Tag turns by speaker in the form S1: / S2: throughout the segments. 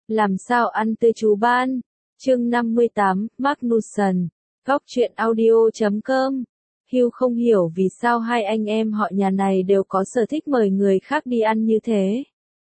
S1: Làm sao ăn tươi chú ban? Chương 58, Magnussen, góc truyện audio.com. Hugh không hiểu vì sao hai anh em họ nhà này đều có sở thích mời người khác đi ăn như thế.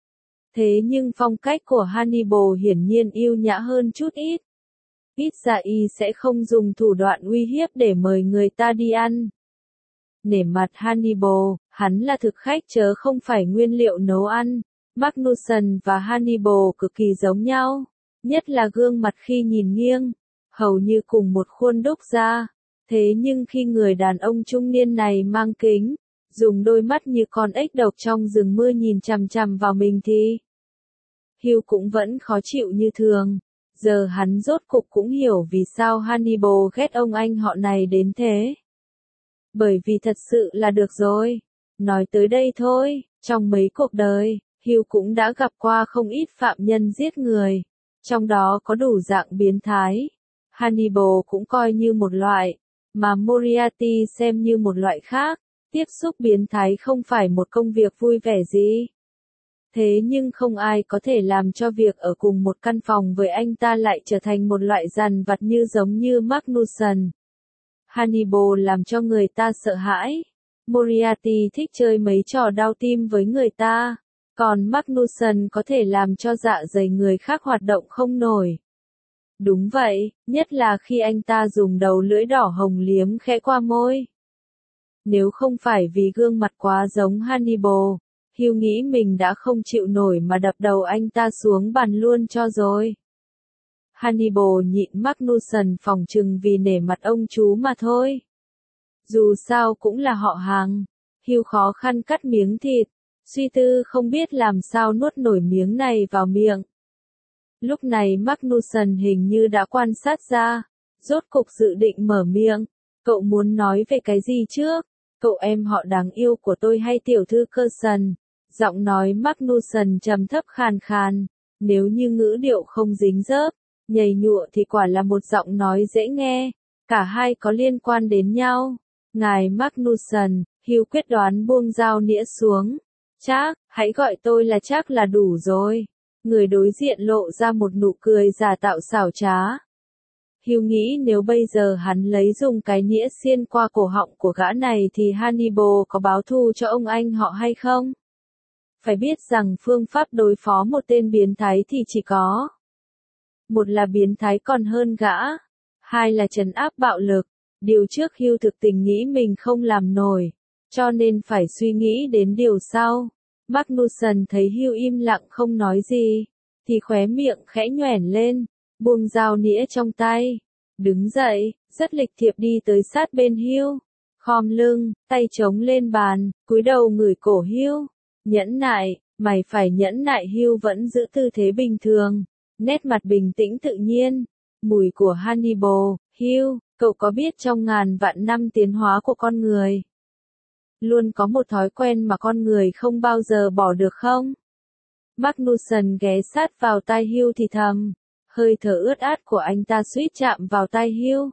S1: Thế nhưng phong cách của Hannibal hiển nhiên yêu nhã hơn chút ít. Ít ra y sẽ không dùng thủ đoạn uy hiếp để mời người ta đi ăn. Nể mặt Hannibal, hắn là thực khách chớ không phải nguyên liệu nấu ăn. Magnussen và Hannibal cực kỳ giống nhau, nhất là gương mặt khi nhìn nghiêng, hầu như cùng một khuôn đúc ra. Thế nhưng khi người đàn ông trung niên này mang kính, dùng đôi mắt như con ếch độc trong rừng mưa nhìn chằm chằm vào mình thì Hugh cũng vẫn khó chịu như thường. Giờ hắn rốt cục cũng hiểu vì sao Hannibal ghét ông anh họ này đến thế. Bởi vì thật sự là được rồi. Nói tới đây thôi, trong mấy cuộc đời, Hugh cũng đã gặp qua không ít phạm nhân giết người. Trong đó có đủ dạng biến thái. Hannibal cũng coi như một loại, mà Moriarty xem như một loại khác. Tiếp xúc biến thái không phải một công việc vui vẻ gì. Thế nhưng không ai có thể làm cho việc ở cùng một căn phòng với anh ta lại trở thành một loại dằn vặt như giống như Magnussen. Hannibal làm cho người ta sợ hãi. Moriarty thích chơi mấy trò đau tim với người ta. Còn Magnussen có thể làm cho dạ dày người khác hoạt động không nổi. Đúng vậy, nhất là khi anh ta dùng đầu lưỡi đỏ hồng liếm khẽ qua môi. Nếu không phải vì gương mặt quá giống Hannibal, Hugh nghĩ mình đã không chịu nổi mà đập đầu anh ta xuống bàn luôn cho rồi. Hannibal nhịn Magnussen phỏng chừng vì nể mặt ông chú mà thôi. Dù sao cũng là họ hàng, Hugh khó khăn cắt miếng thịt, suy tư không biết làm sao nuốt nổi miếng này vào miệng. Lúc này Magnussen hình như đã quan sát ra, rốt cục dự định mở miệng. Cậu muốn nói về cái gì trước? Cậu em họ đáng yêu của tôi hay tiểu thư Curzon? Giọng nói Magnussen trầm thấp khàn khàn, nếu như ngữ điệu không dính dớp, nhầy nhụa thì quả là một giọng nói dễ nghe, cả hai có liên quan đến nhau. Ngài Magnussen, Hugh quyết đoán buông dao nĩa xuống. Chắc, hãy gọi tôi là chắc là đủ rồi. Người đối diện lộ ra một nụ cười giả tạo xảo trá. Hugh nghĩ nếu bây giờ hắn lấy dùng cái nĩa xiên qua cổ họng của gã này thì Hannibal có báo thù cho ông anh họ hay không? Phải biết rằng phương pháp đối phó một tên biến thái thì chỉ có. Một là biến thái còn hơn gã. Hai là trấn áp bạo lực. Điều trước Hugh thực tình nghĩ mình không làm nổi. Cho nên phải suy nghĩ đến điều sau. Magnussen thấy Hugh im lặng không nói gì. Thì khóe miệng khẽ nhoẻn lên. Buông dao nĩa trong tay. Đứng dậy, rất lịch thiệp đi tới sát bên Hugh. Khom lưng, tay chống lên bàn, cúi đầu ngửi cổ Hugh. Nhẫn nại, mày phải nhẫn nại. Hugh vẫn giữ tư thế bình thường. Nét mặt bình tĩnh tự nhiên. Mùi của Hannibal. Hugh, cậu có biết trong ngàn vạn năm tiến hóa của con người, luôn có một thói quen mà con người không bao giờ bỏ được không? Magnussen ghé sát vào tai Hugh thì thầm. Hơi thở ướt át của anh ta suýt chạm vào tai Hugh.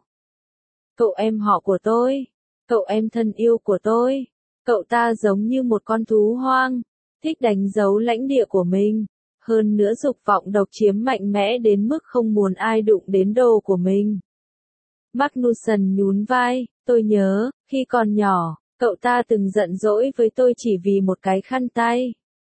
S1: Cậu em họ của tôi. Cậu em thân yêu của tôi. Cậu ta giống như một con thú hoang. Thích đánh dấu lãnh địa của mình. Hơn nữa dục vọng độc chiếm mạnh mẽ đến mức không muốn ai đụng đến đồ của mình. Magnussen nhún vai. Tôi nhớ, khi còn nhỏ, cậu ta từng giận dỗi với tôi chỉ vì một cái khăn tay.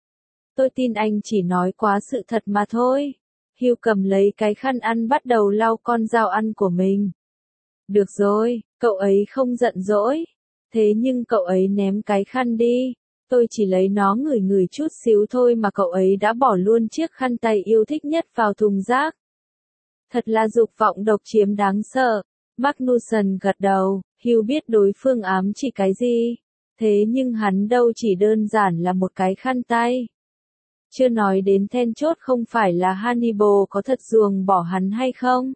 S1: Tôi tin anh chỉ nói quá sự thật mà thôi. Hugh cầm lấy cái khăn ăn bắt đầu lau con dao ăn của mình. Được rồi, cậu ấy không giận dỗi. Thế nhưng cậu ấy ném cái khăn đi. Tôi chỉ lấy nó ngửi ngửi chút xíu thôi mà cậu ấy đã bỏ luôn chiếc khăn tay yêu thích nhất vào thùng rác. Thật là dục vọng độc chiếm đáng sợ. Magnussen gật đầu, Hugh biết đối phương ám chỉ cái gì. Thế nhưng hắn đâu chỉ đơn giản là một cái khăn tay. Chưa nói đến then chốt không phải là Hannibal có thật ruồng bỏ hắn hay không.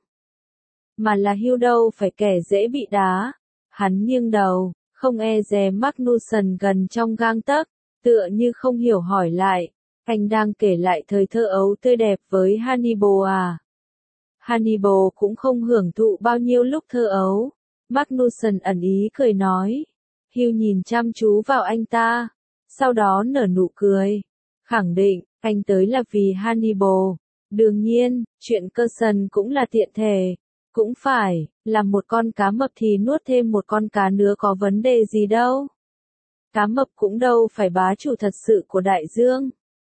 S1: Mà là Hugh đâu phải kẻ dễ bị đá. Hắn nghiêng đầu, không e dè Magnussen gần trong gang tấc, tựa như không hiểu hỏi lại. Anh đang kể lại thời thơ ấu tươi đẹp với Hannibal à? Hannibal cũng không hưởng thụ bao nhiêu lúc thơ ấu. Magnussen ẩn ý cười nói. Hugh nhìn chăm chú vào anh ta. Sau đó nở nụ cười. Khẳng định, anh tới là vì Hannibal. Đương nhiên, chuyện Carson cũng là tiện thể. Cũng phải, làm một con cá mập thì nuốt thêm một con cá nữa có vấn đề gì đâu. Cá mập cũng đâu phải bá chủ thật sự của đại dương.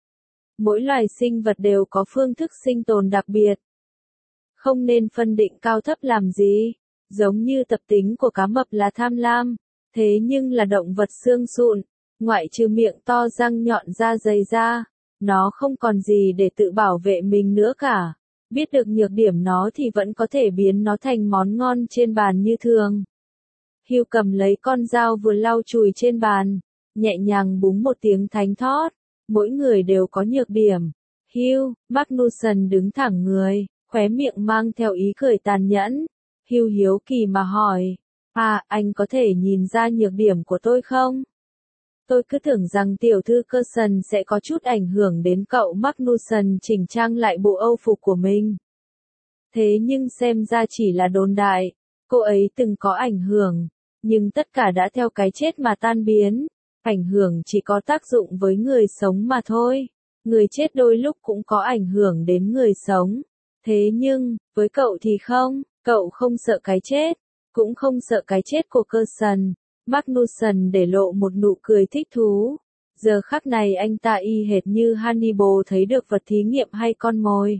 S1: Mỗi loài sinh vật đều có phương thức sinh tồn đặc biệt. Không nên phân định cao thấp làm gì. Giống như tập tính của cá mập là tham lam. Thế nhưng là động vật xương sụn. Ngoại trừ miệng to răng nhọn da dày ra. Nó không còn gì để tự bảo vệ mình nữa cả. Biết được nhược điểm nó thì vẫn có thể biến nó thành món ngon trên bàn như thường. Hugh cầm lấy con dao vừa lau chùi trên bàn. Nhẹ nhàng búng một tiếng thánh thót. Mỗi người đều có nhược điểm. Hugh, Magnussen đứng thẳng người, khóe miệng mang theo ý cười tàn nhẫn. Hugh hiếu kỳ mà hỏi. Anh có thể nhìn ra nhược điểm của tôi không? Tôi cứ tưởng rằng tiểu thư Carson sẽ có chút ảnh hưởng đến cậu. Magnussen chỉnh trang lại bộ âu phục của mình. Thế nhưng xem ra chỉ là đồn đại. Cô ấy từng có ảnh hưởng. Nhưng tất cả đã theo cái chết mà tan biến. Ảnh hưởng chỉ có tác dụng với người sống mà thôi. Người chết đôi lúc cũng có ảnh hưởng đến người sống. Thế nhưng, với cậu thì không. Cậu không sợ cái chết. Cũng không sợ cái chết của Carson. Magnussen để lộ một nụ cười thích thú. Giờ khắc này anh ta y hệt như Hannibal thấy được vật thí nghiệm hay con mồi.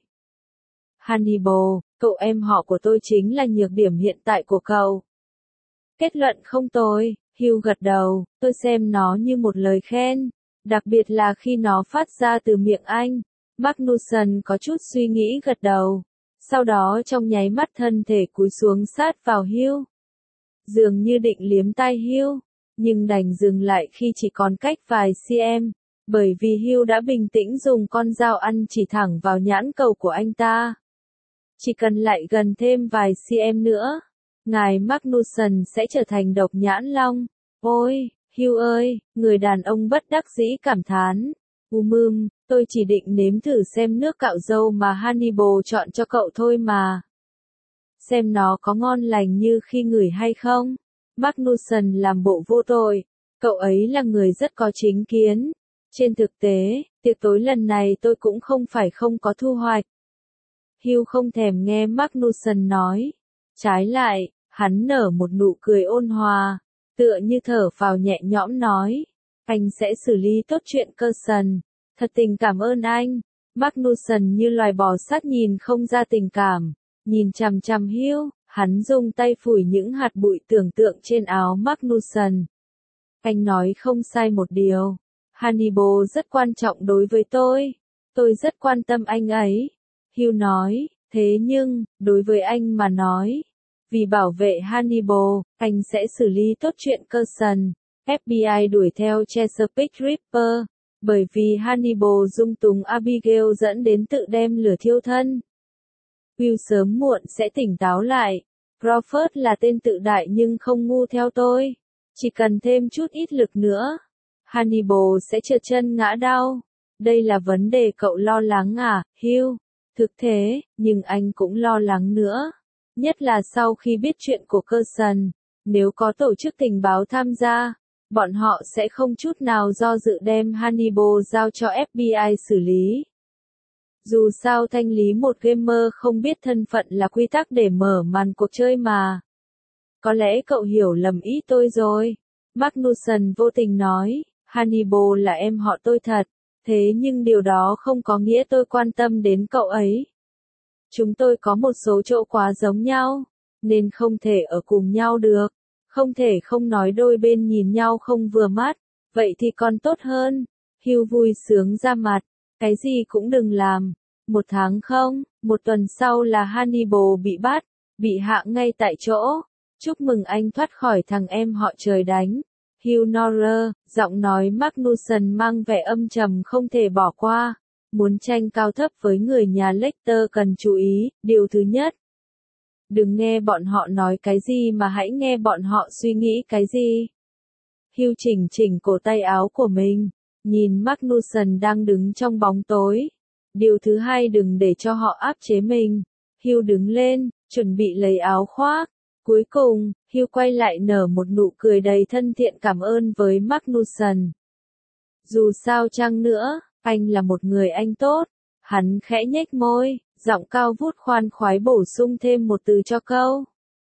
S1: Hannibal, cậu em họ của tôi chính là nhược điểm hiện tại của cậu. Kết luận không tồi, Hugh gật đầu, tôi xem nó như một lời khen. Đặc biệt là khi nó phát ra từ miệng anh. Magnussen có chút suy nghĩ gật đầu. Sau đó trong nháy mắt thân thể cúi xuống sát vào Hugh. Dường như định liếm tai Hugh, nhưng đành dừng lại khi chỉ còn cách vài cm, bởi vì Hugh đã bình tĩnh dùng con dao ăn chỉ thẳng vào nhãn cầu của anh ta. Chỉ cần lại gần thêm vài cm nữa, ngài Magnussen sẽ trở thành độc nhãn long. Ôi, Hugh ơi, người đàn ông bất đắc dĩ cảm thán. Tôi chỉ định nếm thử xem nước cạo râu mà Hannibal chọn cho cậu thôi mà. Xem nó có ngon lành như khi ngửi hay không. Magnussen làm bộ vô tội. Cậu ấy là người rất có chính kiến. Trên thực tế, tiệc tối lần này tôi cũng không phải không có thu hoạch. Hugh không thèm nghe Magnussen nói. Trái lại, hắn nở một nụ cười ôn hòa. Tựa như thở phào nhẹ nhõm nói. Anh sẽ xử lý tốt chuyện Carson. Thật tình cảm ơn anh. Magnussen như loài bò sát nhìn không ra tình cảm. Nhìn chằm chằm Hugh, hắn dùng tay phủi những hạt bụi tưởng tượng trên áo Magnussen. Anh nói không sai một điều. Hannibal rất quan trọng đối với tôi. Tôi rất quan tâm anh ấy. Hugh nói, thế nhưng, đối với anh mà nói, vì bảo vệ Hannibal, anh sẽ xử lý tốt chuyện Carson. FBI đuổi theo Chesapeake Ripper, bởi vì Hannibal dung túng Abigail dẫn đến tự đem lửa thiêu thân. Will sớm muộn sẽ tỉnh táo lại. Crawford là tên tự đại nhưng không ngu theo tôi. Chỉ cần thêm chút ít lực nữa, Hannibal sẽ trượt chân ngã đau. Đây là vấn đề cậu lo lắng à, Hugh? Thực thế, nhưng anh cũng lo lắng nữa. Nhất là sau khi biết chuyện của Carson. Nếu có tổ chức tình báo tham gia, bọn họ sẽ không chút nào do dự đem Hannibal giao cho FBI xử lý. Dù sao thanh lý một gamer không biết thân phận là quy tắc để mở màn cuộc chơi mà. Có lẽ cậu hiểu lầm ý tôi rồi. Magnussen vô tình nói, Hannibal là em họ tôi thật, thế nhưng điều đó không có nghĩa tôi quan tâm đến cậu ấy. Chúng tôi có một số chỗ quá giống nhau, nên không thể ở cùng nhau được. Không thể không nói đôi bên nhìn nhau không vừa mắt, vậy thì còn tốt hơn. Hugh vui sướng ra mặt, cái gì cũng đừng làm. 1 tháng không, 1 tuần sau là Hannibal bị bắt, bị hạ ngay tại chỗ. Chúc mừng anh thoát khỏi thằng em họ trời đánh. Hugh Norrer, giọng nói Magnussen mang vẻ âm trầm không thể bỏ qua. Muốn tranh cao thấp với người nhà Lecter cần chú ý, điều thứ nhất. Đừng nghe bọn họ nói cái gì mà hãy nghe bọn họ suy nghĩ cái gì. Hugh chỉnh chỉnh cổ tay áo của mình, nhìn Magnussen đang đứng trong bóng tối. Điều thứ hai, đừng để cho họ áp chế mình. Hugh đứng lên, chuẩn bị lấy áo khoác. Cuối cùng, Hugh quay lại nở một nụ cười đầy thân thiện cảm ơn với Magnussen. Dù sao chăng nữa, anh là một người anh tốt. Hắn khẽ nhếch môi, giọng cao vút khoan khoái bổ sung thêm một từ cho câu.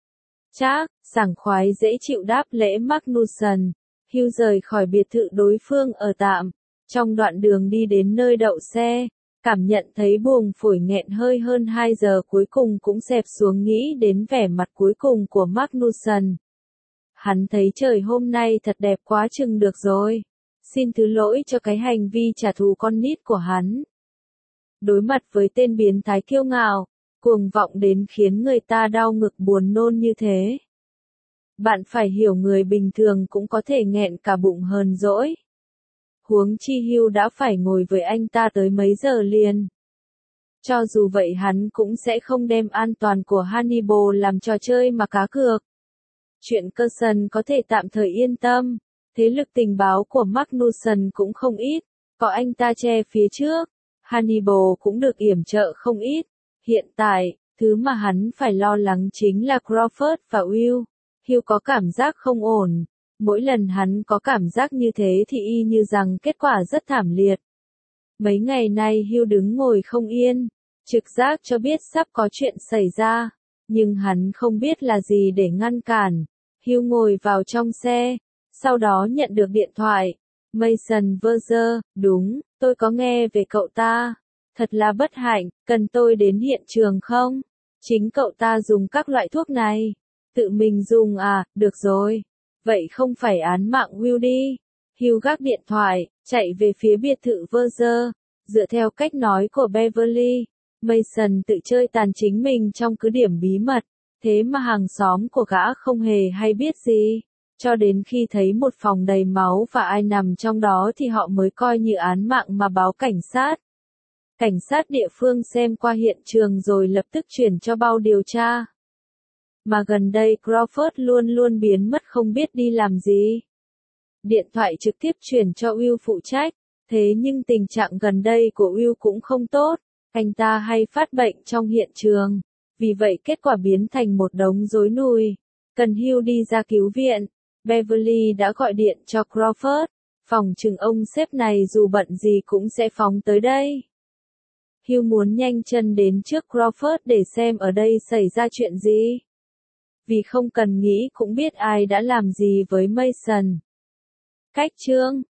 S1: Chắc, sảng khoái dễ chịu đáp lễ Magnussen. Hugh rời khỏi biệt thự đối phương ở tạm. Trong đoạn đường đi đến nơi đậu xe, cảm nhận thấy buồng phổi nghẹn hơi hơn 2 giờ cuối cùng cũng xẹp xuống nghĩ đến vẻ mặt cuối cùng của Magnussen. Hắn thấy trời hôm nay thật đẹp quá chừng được rồi. Xin thứ lỗi cho cái hành vi trả thù con nít của hắn. Đối mặt với tên biến thái kiêu ngạo, cuồng vọng đến khiến người ta đau ngực buồn nôn như thế. Bạn phải hiểu người bình thường cũng có thể nghẹn cả bụng hờn dỗi. Huống chi Hugh đã phải ngồi với anh ta tới mấy giờ liền. Cho dù vậy hắn cũng sẽ không đem an toàn của Hannibal làm trò chơi mà cá cược. Chuyện Coulson có thể tạm thời yên tâm, thế lực tình báo của Magnussen cũng không ít, có anh ta che phía trước, Hannibal cũng được yểm trợ không ít. Hiện tại, thứ mà hắn phải lo lắng chính là Crawford và Will. Hugh có cảm giác không ổn. Mỗi lần hắn có cảm giác như thế thì y như rằng kết quả rất thảm liệt. Mấy ngày nay Hugh đứng ngồi không yên, trực giác cho biết sắp có chuyện xảy ra, nhưng hắn không biết là gì để ngăn cản. Hugh ngồi vào trong xe, sau đó nhận được điện thoại. Mason Verger, đúng, tôi có nghe về cậu ta. Thật là bất hạnh, cần tôi đến hiện trường không? Chính cậu ta dùng các loại thuốc này. Tự mình dùng à, được rồi. Vậy không phải án mạng Will đi. Hugh gác điện thoại, chạy về phía biệt thự Verger. Dựa theo cách nói của Beverly, Mason tự chơi tàn chính mình trong cứ điểm bí mật. Thế mà hàng xóm của gã không hề hay biết gì. Cho đến khi thấy một phòng đầy máu và ai nằm trong đó thì họ mới coi như án mạng mà báo cảnh sát. Cảnh sát địa phương xem qua hiện trường rồi lập tức chuyển cho bao điều tra. Mà gần đây Crawford luôn luôn biến mất không biết đi làm gì. Điện thoại trực tiếp chuyển cho Will phụ trách, thế nhưng tình trạng gần đây của Will cũng không tốt, anh ta hay phát bệnh trong hiện trường, vì vậy kết quả biến thành một đống rối nùi. Cần Hugh đi ra cứu viện, Beverly đã gọi điện cho Crawford, phòng chừng ông sếp này dù bận gì cũng sẽ phóng tới đây. Hugh muốn nhanh chân đến trước Crawford để xem ở đây xảy ra chuyện gì. Vì không cần nghĩ cũng biết ai đã làm gì với Mason. Cách chương